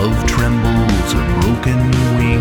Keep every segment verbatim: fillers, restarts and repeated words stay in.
Love trembles a broken wing.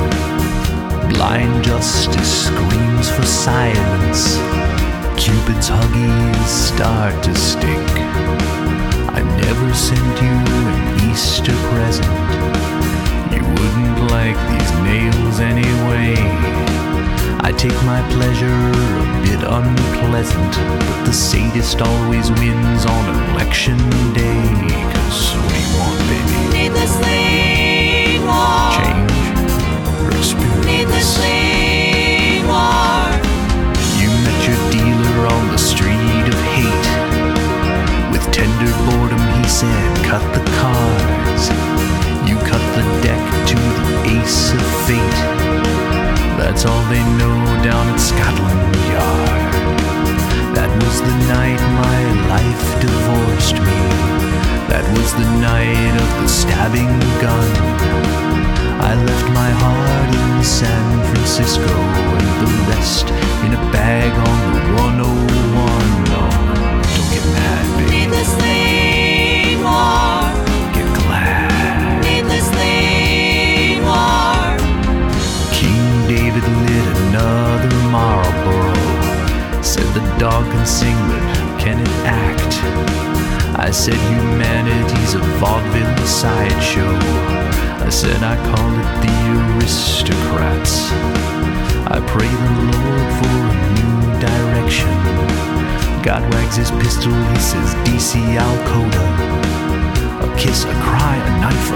Blind justice screams for silence. Cupid's huggies start to stick. I never sent you an Easter present. You wouldn't like these nails anyway. I take my pleasure a bit unpleasant, but the sadist always wins on election day. 'Cause what do you want, baby? Needlessly war. Change or experience? Needlessly war. You met your dealer on the street of hate. With tender boredom he said, cut the cards. You cut the deck to the ace of fate. That's all they know down at Scotland Yard. That was the night my life divorced me. That was the night of the stabbing gun. I left my heart in San Francisco and the rest in a bag on the one oh one. Oh, don't get mad, baby. Needlessly war. Get glad. Needlessly war. King David lit another Marlboro. Said the dog can sing, but can it act? I said humanity's a vaudeville sideshow. I said I call it the aristocrats. I pray the Lord for a new direction. God wags his pistol, he says D C Al Coda. A kiss, a cry, a knife,